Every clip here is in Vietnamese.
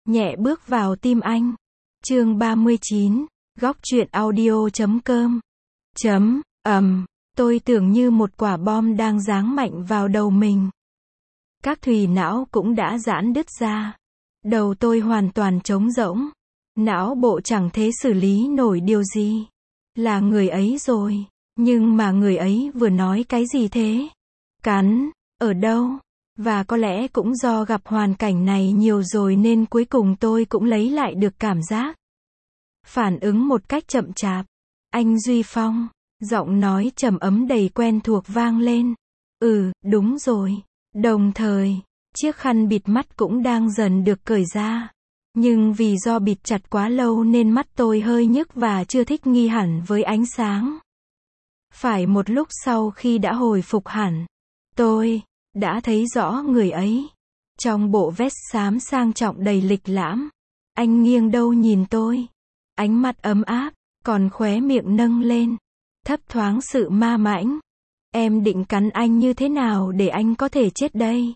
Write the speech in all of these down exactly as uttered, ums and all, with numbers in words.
nhẹ bước vào tim anh. Chương ba mươi chín, góc truyện audio chấm com. Chấm, ầm, tôi tưởng như một quả bom đang giáng mạnh vào đầu mình. Các thùy não cũng đã giãn đứt ra. Đầu tôi hoàn toàn trống rỗng. Não bộ chẳng thể xử lý nổi điều gì. Là người ấy rồi. Nhưng mà người ấy vừa nói cái gì thế? Cắn, ở đâu? Và có lẽ cũng do gặp hoàn cảnh này nhiều rồi nên cuối cùng tôi cũng lấy lại được cảm giác. Phản ứng một cách chậm chạp. Anh Duy Phong, giọng nói trầm ấm đầy quen thuộc vang lên. Ừ, đúng rồi. Đồng thời, chiếc khăn bịt mắt cũng đang dần được cởi ra. Nhưng vì do bịt chặt quá lâu nên mắt tôi hơi nhức và chưa thích nghi hẳn với ánh sáng. Phải một lúc sau khi đã hồi phục hẳn, tôi đã thấy rõ người ấy. Trong bộ vest xám sang trọng đầy lịch lãm, anh nghiêng đầu nhìn tôi. Ánh mắt ấm áp, còn khóe miệng nâng lên, thấp thoáng sự ma mãnh. Em định cắn anh như thế nào để anh có thể chết đây?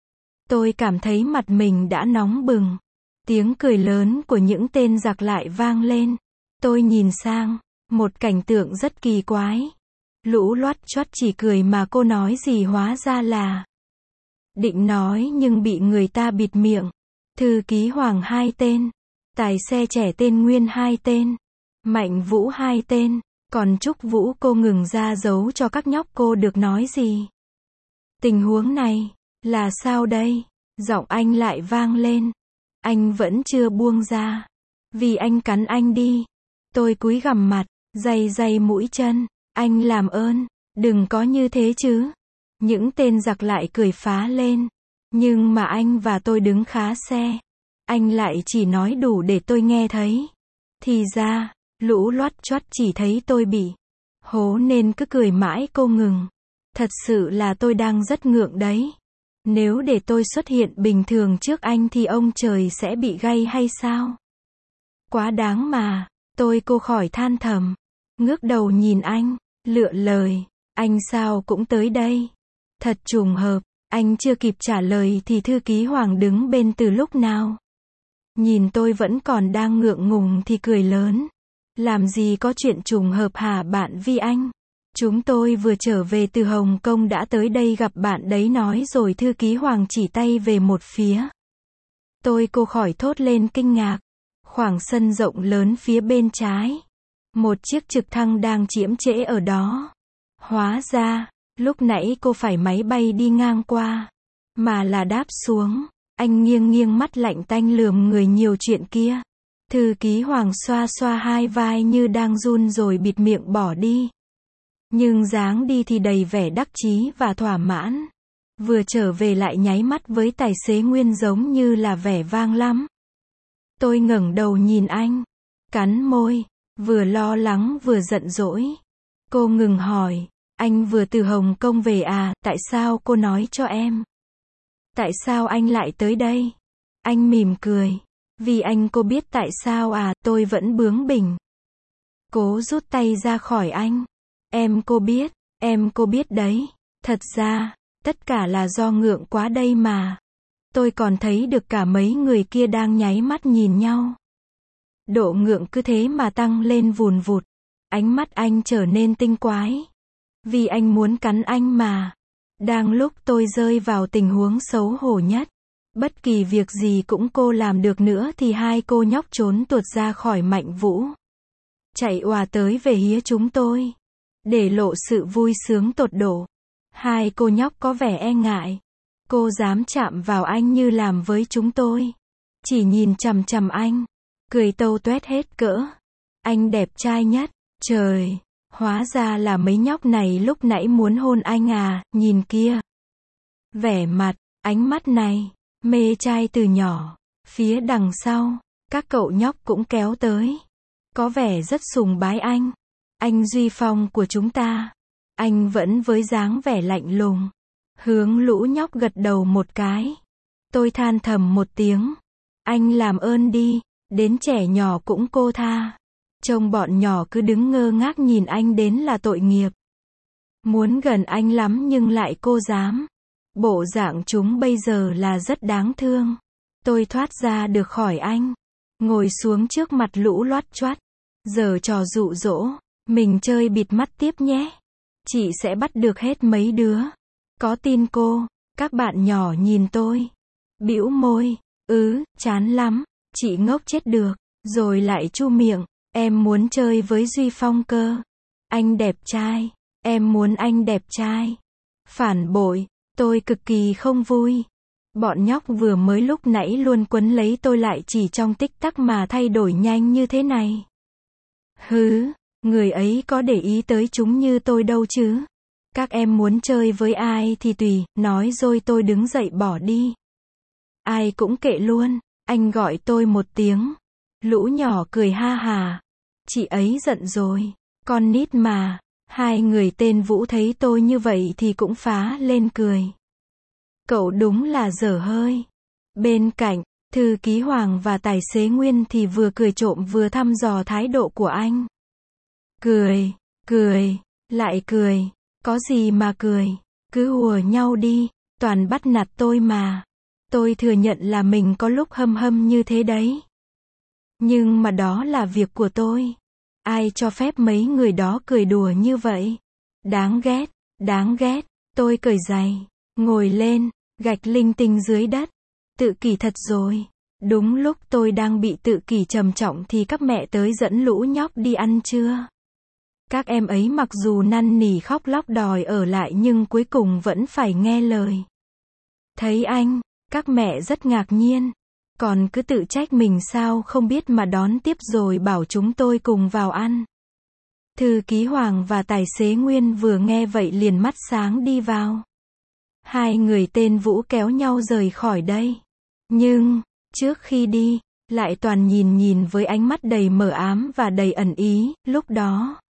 Tôi cảm thấy mặt mình đã nóng bừng. Tiếng cười lớn của những tên giặc lại vang lên. Tôi nhìn sang, một cảnh tượng rất kỳ quái. Lũ loắt choắt chỉ cười mà cô nói gì hóa ra là định nói nhưng bị người ta bịt miệng. Thư ký Hoàng hai tên, tài xe trẻ tên Nguyên hai tên, Mạnh Vũ hai tên, còn Trúc Vũ cô ngừng ra giấu cho các nhóc cô được nói gì. Tình huống này là sao đây? Giọng anh lại vang lên. Anh vẫn chưa buông ra. Vì anh cắn anh đi. Tôi cúi gằm mặt, day day mũi chân. Anh làm ơn, đừng có như thế chứ. Những tên giặc lại cười phá lên. Nhưng mà anh và tôi đứng khá xe. Anh lại chỉ nói đủ để tôi nghe thấy. Thì ra, lũ loắt choắt chỉ thấy tôi bị hố nên cứ cười mãi cô ngừng. Thật sự là tôi đang rất ngượng đấy. Nếu để tôi xuất hiện bình thường trước anh thì ông trời sẽ bị gay hay sao? Quá đáng mà, tôi cô khỏi than thầm. Ngước đầu nhìn anh, lựa lời, anh sao cũng tới đây? Thật trùng hợp, anh chưa kịp trả lời thì thư ký Hoàng đứng bên từ lúc nào. Nhìn tôi vẫn còn đang ngượng ngùng thì cười lớn. Làm gì có chuyện trùng hợp hả bạn Vi Anh? Chúng tôi vừa trở về từ Hồng Kông đã tới đây gặp bạn đấy nói rồi thư ký Hoàng chỉ tay về một phía. Tôi cô khỏi thốt lên kinh ngạc. Khoảng sân rộng lớn phía bên trái. Một chiếc trực thăng đang chiếm trễ ở đó. Hóa ra, lúc nãy cô phải máy bay đi ngang qua. Mà là đáp xuống. Anh nghiêng nghiêng mắt lạnh tanh lườm người nhiều chuyện kia. Thư ký Hoàng xoa xoa hai vai như đang run rồi bịt miệng bỏ đi. Nhưng dáng đi thì đầy vẻ đắc chí và thỏa mãn. Vừa trở về lại nháy mắt với tài xế Nguyên giống như là vẻ vang lắm. Tôi ngẩng đầu nhìn anh. Cắn môi. Vừa lo lắng vừa giận dỗi. Cô ngừng hỏi. Anh vừa từ Hồng Kông về à, tại sao cô nói cho em? Tại sao anh lại tới đây? Anh mỉm cười. Vì anh cô biết tại sao à, tôi vẫn bướng bỉnh. Cố rút tay ra khỏi anh. Em cô biết, em cô biết đấy. Thật ra, tất cả là do ngượng quá đây mà. Tôi còn thấy được cả mấy người kia đang nháy mắt nhìn nhau. Độ ngượng cứ thế mà tăng lên vùn vụt. Ánh mắt anh trở nên tinh quái. Vì anh muốn cắn anh mà. Đang lúc tôi rơi vào tình huống xấu hổ nhất. Bất kỳ việc gì cũng cô làm được nữa thì hai cô nhóc trốn tuột ra khỏi Mạnh Vũ. Chạy òa tới về hía chúng tôi. Để lộ sự vui sướng tột độ. Hai cô nhóc có vẻ e ngại. Cô dám chạm vào anh như làm với chúng tôi. Chỉ nhìn chằm chằm anh. Cười tâu tuét hết cỡ. Anh đẹp trai nhất. Trời, hóa ra là mấy nhóc này lúc nãy muốn hôn anh à, nhìn kia. Vẻ mặt, ánh mắt này, mê trai từ nhỏ. Phía đằng sau, các cậu nhóc cũng kéo tới. Có vẻ rất sùng bái anh. Anh Duy Phong của chúng ta. Anh vẫn với dáng vẻ lạnh lùng. Hướng lũ nhóc gật đầu một cái. Tôi than thầm một tiếng. Anh làm ơn đi, đến trẻ nhỏ cũng cô tha. Trông bọn nhỏ cứ đứng ngơ ngác nhìn anh đến là tội nghiệp. Muốn gần anh lắm nhưng lại cô dám. Bộ dạng chúng bây giờ là rất đáng thương. Tôi thoát ra được khỏi anh. Ngồi xuống trước mặt lũ loắt choắt. Giờ trò dụ dỗ. Mình chơi bịt mắt tiếp nhé. Chị sẽ bắt được hết mấy đứa. Có tin cô? Các bạn nhỏ nhìn tôi. Bĩu môi. Ừ, chán lắm. Chị ngốc chết được. Rồi lại chu miệng. Em muốn chơi với Duy Phong cơ. Anh đẹp trai. Em muốn anh đẹp trai. Phản bội. Tôi cực kỳ không vui. Bọn nhóc vừa mới lúc nãy luôn quấn lấy tôi lại chỉ trong tích tắc mà thay đổi nhanh như thế này. Hứ, người ấy có để ý tới chúng như tôi đâu chứ. Các em muốn chơi với ai thì tùy, nói rồi tôi đứng dậy bỏ đi. Ai cũng kệ luôn, anh gọi tôi một tiếng. Lũ nhỏ cười ha hà. Chị ấy giận rồi, con nít mà. Hai người tên Vũ thấy tôi như vậy thì cũng phá lên cười. Cậu đúng là dở hơi. Bên cạnh, thư ký Hoàng và tài xế Nguyên thì vừa cười trộm vừa thăm dò thái độ của anh. Cười, cười, lại cười. Có gì mà cười, cứ hùa nhau đi, toàn bắt nạt tôi mà. Tôi thừa nhận là mình có lúc hâm hâm như thế đấy. Nhưng mà đó là việc của tôi. Ai cho phép mấy người đó cười đùa như vậy? Đáng ghét, đáng ghét. Tôi cởi giày, ngồi lên, gạch linh tinh dưới đất. Tự kỷ thật rồi. Đúng lúc tôi đang bị tự kỷ trầm trọng thì các mẹ tới dẫn lũ nhóc đi ăn trưa. Các em ấy mặc dù năn nỉ khóc lóc đòi ở lại nhưng cuối cùng vẫn phải nghe lời. Thấy anh, các mẹ rất ngạc nhiên. Còn cứ tự trách mình sao không biết mà đón tiếp rồi bảo chúng tôi cùng vào ăn. Thư ký Hoàng và tài xế Nguyên vừa nghe vậy liền mắt sáng đi vào. Hai người tên Vũ kéo nhau rời khỏi đây. Nhưng, trước khi đi, lại toàn nhìn nhìn với ánh mắt đầy mờ ám và đầy ẩn ý, lúc đó.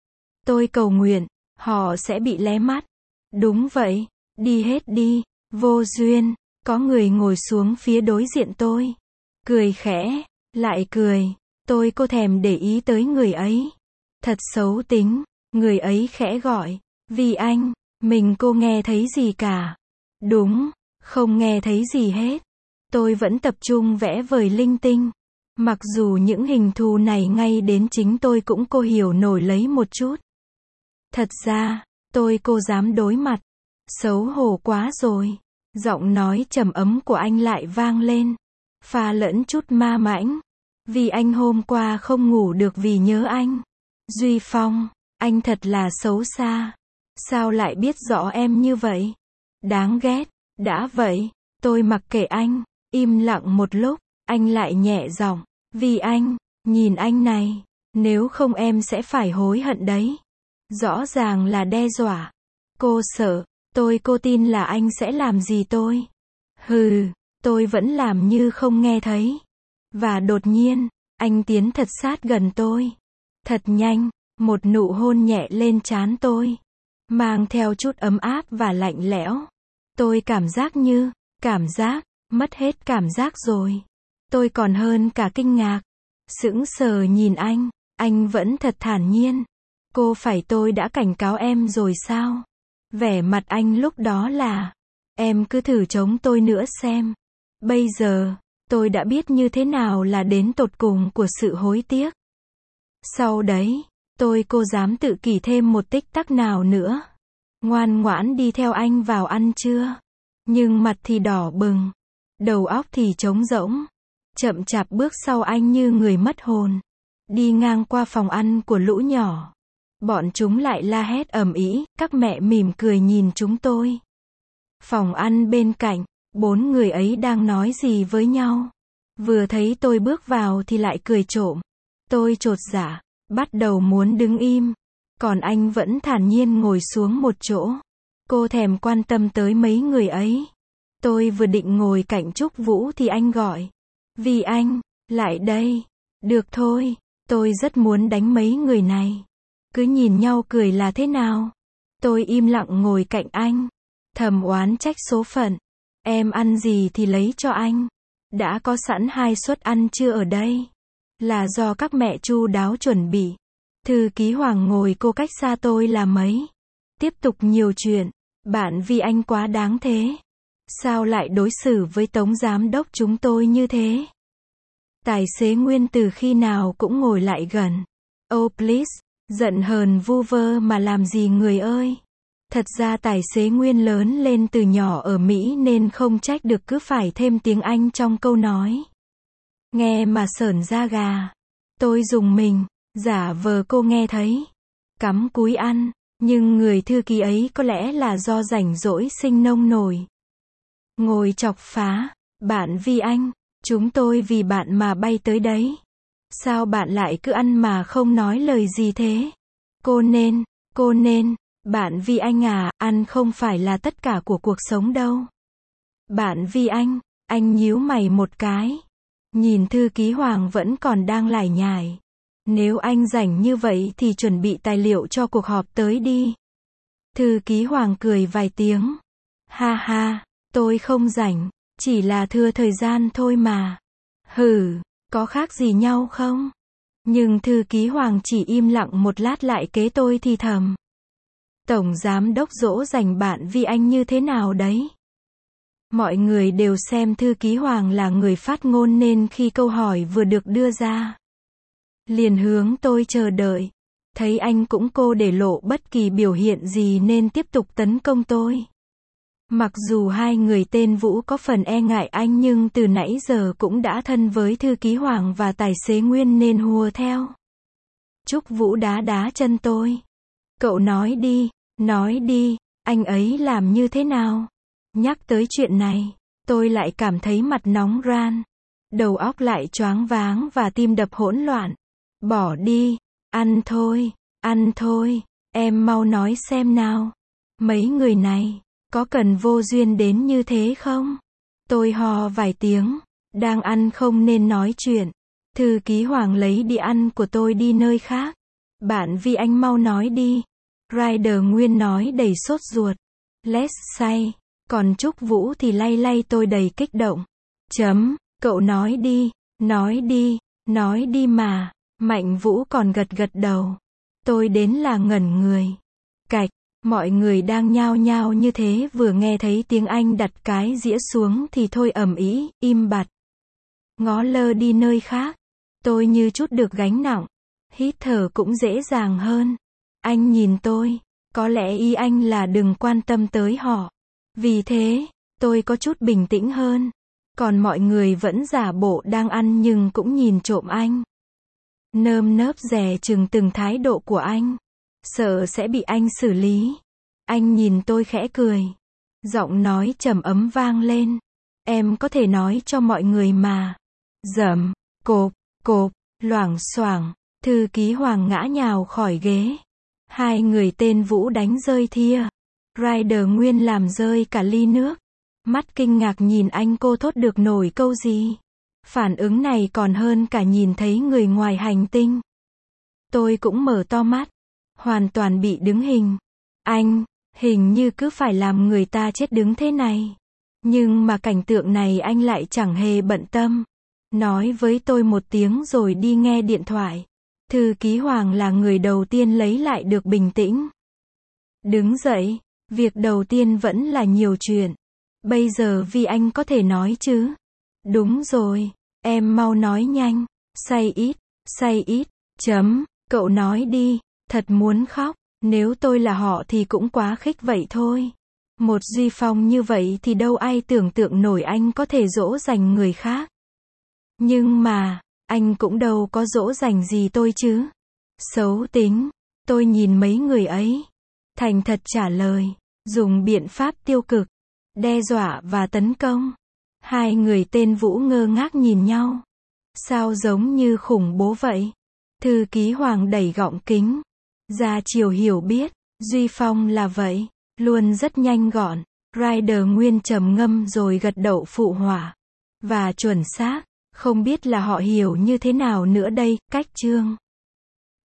Tôi cầu nguyện, họ sẽ bị lé mắt. Đúng vậy, đi hết đi, vô duyên. Có người ngồi xuống phía đối diện tôi. Cười khẽ, lại cười. Tôi cô thèm để ý tới người ấy. Thật xấu tính, người ấy khẽ gọi. Vì anh, mình cô nghe thấy gì cả. Đúng, không nghe thấy gì hết. Tôi vẫn tập trung vẽ vời linh tinh. Mặc dù những hình thù này ngay đến chính tôi cũng cô hiểu nổi lấy một chút. Thật ra, tôi cô dám đối mặt. Xấu hổ quá rồi. Giọng nói trầm ấm của anh lại vang lên. Pha lẫn chút ma mãnh. Vì anh hôm qua không ngủ được vì nhớ anh. Duy Phong, anh thật là xấu xa. Sao lại biết rõ em như vậy? Đáng ghét. Đã vậy, tôi mặc kệ anh. Im lặng một lúc, anh lại nhẹ giọng. Vì anh, nhìn anh này. Nếu không em sẽ phải hối hận đấy. Rõ ràng là đe dọa. Cô sợ. Tôi cô tin là anh sẽ làm gì tôi. Hừ, tôi vẫn làm như không nghe thấy. Và đột nhiên, anh tiến thật sát gần tôi. Thật nhanh, một nụ hôn nhẹ lên trán tôi. Mang theo chút ấm áp và lạnh lẽo. Tôi cảm giác như, cảm giác, mất hết cảm giác rồi. Tôi còn hơn cả kinh ngạc. Sững sờ nhìn anh, anh vẫn thật thản nhiên. Cô phải tôi đã cảnh cáo em rồi sao? Vẻ mặt anh lúc đó là, em cứ thử chống tôi nữa xem. Bây giờ, tôi đã biết như thế nào là đến tột cùng của sự hối tiếc. Sau đấy, tôi cô dám tự kỷ thêm một tích tắc nào nữa. Ngoan ngoãn đi theo anh vào ăn trưa. Nhưng mặt thì đỏ bừng. Đầu óc thì trống rỗng. Chậm chạp bước sau anh như người mất hồn. Đi ngang qua phòng ăn của lũ nhỏ. Bọn chúng lại la hét ầm ĩ, các mẹ mỉm cười nhìn chúng tôi. Phòng ăn bên cạnh, bốn người ấy đang nói gì với nhau. Vừa thấy tôi bước vào thì lại cười trộm. Tôi chột dạ, bắt đầu muốn đứng im. Còn anh vẫn thản nhiên ngồi xuống một chỗ. Cô thèm quan tâm tới mấy người ấy. Tôi vừa định ngồi cạnh Trúc Vũ thì anh gọi. Vì anh, lại đây. Được thôi, tôi rất muốn đánh mấy người này. Cứ nhìn nhau cười là thế nào? Tôi im lặng ngồi cạnh anh. Thầm oán trách số phận. Em ăn gì thì lấy cho anh. Đã có sẵn hai suất ăn trưa ở đây. Là do các mẹ chu đáo chuẩn bị. Thư ký Hoàng ngồi cô cách xa tôi là mấy. Tiếp tục nhiều chuyện. Bạn vì anh quá đáng thế. Sao lại đối xử với Tống giám đốc chúng tôi như thế? Tài xế Nguyên từ khi nào cũng ngồi lại gần. Oh please, giận hờn vu vơ mà làm gì người ơi. Thật ra tài xế Nguyên lớn lên từ nhỏ ở Mỹ nên không trách được cứ phải thêm tiếng Anh trong câu nói. Nghe mà sởn da gà. Tôi rùng mình, giả vờ cô nghe thấy. Cắm cúi ăn, nhưng người thư ký ấy có lẽ là do rảnh rỗi sinh nông nổi. Ngồi chọc phá, bạn Vi Anh, chúng tôi vì bạn mà bay tới đấy. Sao bạn lại cứ ăn mà không nói lời gì thế? Cô nên, cô nên, bạn Vi Anh à, ăn không phải là tất cả của cuộc sống đâu. Bạn Vi Anh, anh nhíu mày một cái. Nhìn thư ký Hoàng vẫn còn đang lải nhải. Nếu anh rảnh như vậy thì chuẩn bị tài liệu cho cuộc họp tới đi. Thư ký Hoàng cười vài tiếng. Ha ha, tôi không rảnh, chỉ là thưa thời gian thôi mà. Hừ, có khác gì nhau không? Nhưng thư ký Hoàng chỉ im lặng một lát lại kế tôi thì thầm. Tổng giám đốc dỗ dành bạn Vi Anh như thế nào đấy? Mọi người đều xem thư ký Hoàng là người phát ngôn nên khi câu hỏi vừa được đưa ra, liền hướng tôi chờ đợi. Thấy anh cũng cô để lộ bất kỳ biểu hiện gì nên tiếp tục tấn công tôi. Mặc dù hai người tên Vũ có phần e ngại anh nhưng từ nãy giờ cũng đã thân với thư ký Hoàng và tài xế Nguyên nên hùa theo. Trúc Vũ đá đá chân tôi. Cậu nói đi, nói đi, anh ấy làm như thế nào? Nhắc tới chuyện này, tôi lại cảm thấy mặt nóng ran. Đầu óc lại choáng váng và tim đập hỗn loạn. Bỏ đi, ăn thôi, ăn thôi, em mau nói xem nào. Mấy người này, có cần vô duyên đến như thế không? Tôi hò vài tiếng, đang ăn không nên nói chuyện. Thư ký Hoàng lấy đĩa ăn của tôi đi nơi khác. Bạn Vi Anh mau nói đi. Rider Nguyên nói đầy sốt ruột. Let's say. Còn Trúc Vũ thì lay lay tôi đầy kích động. Chấm, cậu nói đi, nói đi, nói đi mà. Mạnh Vũ còn gật gật đầu. Tôi đến là ngẩn người. Cạch, mọi người đang nhao nhao như thế vừa nghe thấy tiếng Anh đặt cái dĩa xuống thì thôi ầm ĩ, im bặt. Ngó lơ đi nơi khác. Tôi như chút được gánh nặng. Hít thở cũng dễ dàng hơn. Anh nhìn tôi. Có lẽ ý anh là đừng quan tâm tới họ. Vì thế, tôi có chút bình tĩnh hơn. Còn mọi người vẫn giả bộ đang ăn nhưng cũng nhìn trộm anh. Nơm nớp dè chừng từng thái độ của anh. Sợ sẽ bị anh xử lý. Anh nhìn tôi khẽ cười. Giọng nói trầm ấm vang lên. Em có thể nói cho mọi người mà. Dầm, cộp, cộp, loảng xoảng. Thư ký Hoàng ngã nhào khỏi ghế. Hai người tên Vũ đánh rơi thia. Rider Nguyên làm rơi cả ly nước. Mắt kinh ngạc nhìn anh cô thốt được nổi câu gì. Phản ứng này còn hơn cả nhìn thấy người ngoài hành tinh. Tôi cũng mở to mắt. Hoàn toàn bị đứng hình. Anh, hình như cứ phải làm người ta chết đứng thế này. Nhưng mà cảnh tượng này anh lại chẳng hề bận tâm. Nói với tôi một tiếng rồi đi nghe điện thoại. Thư ký Hoàng là người đầu tiên lấy lại được bình tĩnh. Đứng dậy, việc đầu tiên vẫn là nhiều chuyện. Bây giờ Vi Anh có thể nói chứ? Đúng rồi, em mau nói nhanh. Say ít, say ít, chấm, cậu nói đi, thật muốn khóc. Nếu tôi là họ thì cũng quá khích vậy thôi. Một Duy Phong như vậy thì đâu ai tưởng tượng nổi anh có thể dỗ dành người khác. Nhưng mà, anh cũng đâu có dỗ dành gì tôi chứ. Xấu tính, tôi nhìn mấy người ấy. Thành thật trả lời, dùng biện pháp tiêu cực, đe dọa và tấn công. Hai người tên Vũ ngơ ngác nhìn nhau. Sao giống như khủng bố vậy? Thư ký Hoàng đẩy gọng kính. Ra chiều hiểu biết, Duy Phong là vậy, luôn rất nhanh gọn. Rider Nguyên trầm ngâm rồi gật đầu phụ họa. Và chuẩn xác, không biết là họ hiểu như thế nào nữa đây, cách chương.